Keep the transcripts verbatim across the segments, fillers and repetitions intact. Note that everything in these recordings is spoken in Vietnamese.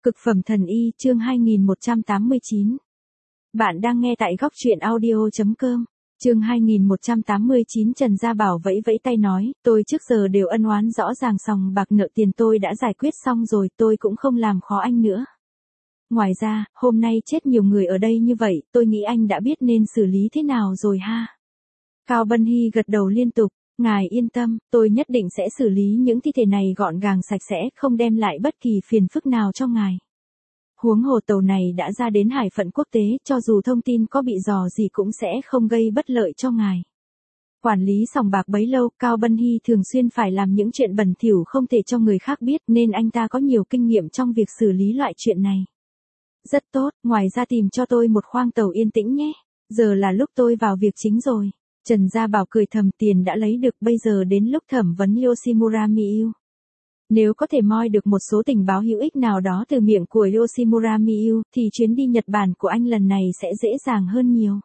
Cực phẩm thần y chương hai nghìn một trăm tám mươi chín. Bạn đang nghe tại góc truyện audio.com. Chương hai nghìn một trăm tám mươi chín. Trần Gia Bảo vẫy vẫy tay nói, tôi trước giờ đều ân oán rõ ràng, sòng bạc nợ tiền tôi đã giải quyết xong rồi, tôi cũng không làm khó anh nữa. Ngoài ra, hôm nay chết nhiều người ở đây như vậy, tôi nghĩ anh đã biết nên xử lý thế nào rồi ha. Cao Bân Hy gật đầu liên tục, ngài yên tâm, tôi nhất định sẽ xử lý những thi thể này gọn gàng sạch sẽ, không đem lại bất kỳ phiền phức nào cho ngài. Huống hồ tàu này đã ra đến hải phận quốc tế, cho dù thông tin có bị dò gì cũng sẽ không gây bất lợi cho ngài. Quản lý sòng bạc bấy lâu, Cao Bân Hy thường xuyên phải làm những chuyện bẩn thỉu không thể cho người khác biết, nên anh ta có nhiều kinh nghiệm trong việc xử lý loại chuyện này. Rất tốt, ngoài ra tìm cho tôi một khoang tàu yên tĩnh nhé. Giờ là lúc tôi vào việc chính rồi. Trần Gia Bảo cười thầm, tiền đã lấy được, bây giờ đến lúc thẩm vấn Yoshimura Miyu. Nếu có thể moi được một số tình báo hữu ích nào đó từ miệng của Yoshimura Miyu, thì chuyến đi Nhật Bản của anh lần này sẽ dễ dàng hơn nhiều.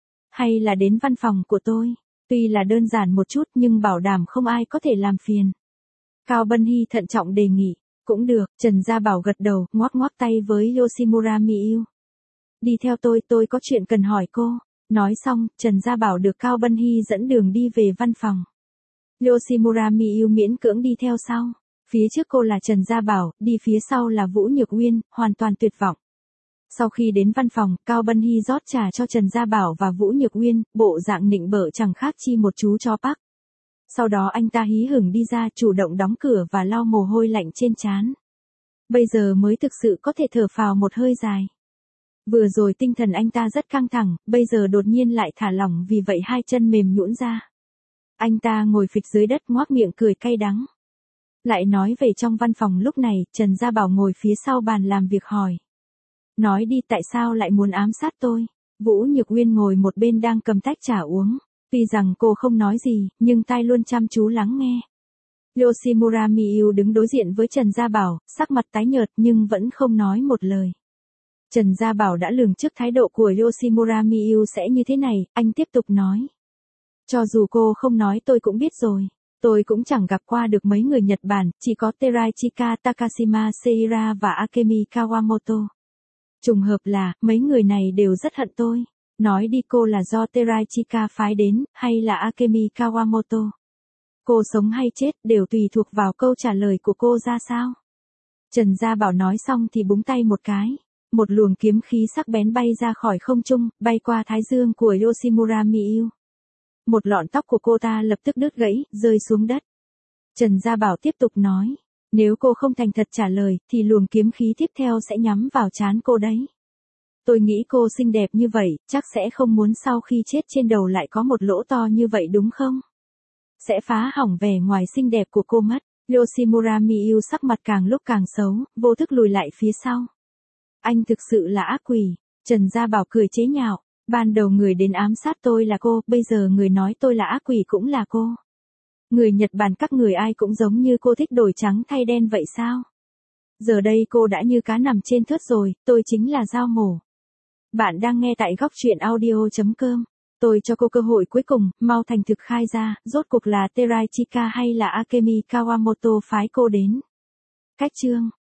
Hay là đến văn phòng của tôi, tuy là đơn giản một chút nhưng bảo đảm không ai có thể làm phiền. Cao Bân Hy thận trọng đề nghị. Cũng được, Trần Gia Bảo gật đầu, ngoắc ngoắc tay với Yoshimura Miyu. Đi theo tôi, tôi có chuyện cần hỏi cô. Nói xong, Trần Gia Bảo được Cao Bân Hy dẫn đường đi về văn phòng. Yoshimura Miyu miễn cưỡng đi theo sau. Phía trước cô là Trần Gia Bảo, đi phía sau là Vũ Nhược Uyên, hoàn toàn tuyệt vọng. Sau khi đến văn phòng, Cao Bân Hy rót trà cho Trần Gia Bảo và Vũ Nhược Uyên, bộ dạng nịnh bợ chẳng khác chi một chú chó Park. Sau đó anh ta hí hửng đi ra, chủ động đóng cửa và lau mồ hôi lạnh trên trán. Bây giờ mới thực sự có thể thở phào một hơi dài. Vừa rồi tinh thần anh ta rất căng thẳng, bây giờ đột nhiên lại thả lỏng, vì vậy hai chân mềm nhũn ra. Anh ta ngồi phịch dưới đất, ngoác miệng cười cay đắng. Lại nói về trong văn phòng lúc này, Trần Gia Bảo ngồi phía sau bàn làm việc hỏi. Nói đi, tại sao lại muốn ám sát tôi? Vũ Nhược Uyên ngồi một bên đang cầm tách trà uống. Tuy rằng cô không nói gì, nhưng tai luôn chăm chú lắng nghe. Yoshimura Miyu đứng đối diện với Trần Gia Bảo, sắc mặt tái nhợt nhưng vẫn không nói một lời. Trần Gia Bảo đã lường trước thái độ của Yoshimura Miyu sẽ như thế này, anh tiếp tục nói. Cho dù cô không nói tôi cũng biết rồi. Tôi cũng chẳng gặp qua được mấy người Nhật Bản, chỉ có Teraichika Takashima Seira và Akemi Kawamoto. Trùng hợp là, mấy người này đều rất hận tôi. Nói đi, cô là do Teraichika phái đến, hay là Akemi Kawamoto? Cô sống hay chết, đều tùy thuộc vào câu trả lời của cô ra sao? Trần Gia Bảo nói xong thì búng tay một cái. Một luồng kiếm khí sắc bén bay ra khỏi không trung, bay qua thái dương của Yoshimura Miyu. Một lọn tóc của cô ta lập tức đứt gãy, rơi xuống đất. Trần Gia Bảo tiếp tục nói. Nếu cô không thành thật trả lời, thì luồng kiếm khí tiếp theo sẽ nhắm vào trán cô đấy. Tôi nghĩ cô xinh đẹp như vậy, chắc sẽ không muốn sau khi chết trên đầu lại có một lỗ to như vậy đúng không? Sẽ phá hỏng vẻ ngoài xinh đẹp của cô mất. Yoshimura Miyu sắc mặt càng lúc càng xấu, vô thức lùi lại phía sau. Anh thực sự là ác quỷ. Trần Gia Bảo cười chế nhạo. Ban đầu người đến ám sát tôi là cô, bây giờ người nói tôi là ác quỷ cũng là cô. Người Nhật Bản các người ai cũng giống như cô, thích đổi trắng thay đen vậy sao? Giờ đây cô đã như cá nằm trên thớt rồi, tôi chính là dao mổ. Bạn đang nghe tại góc truyện audio.com. Tôi cho cô cơ hội cuối cùng, mau thành thực khai ra, rốt cuộc là Teraichika hay là Akemi Kawamoto phái cô đến. Cách chương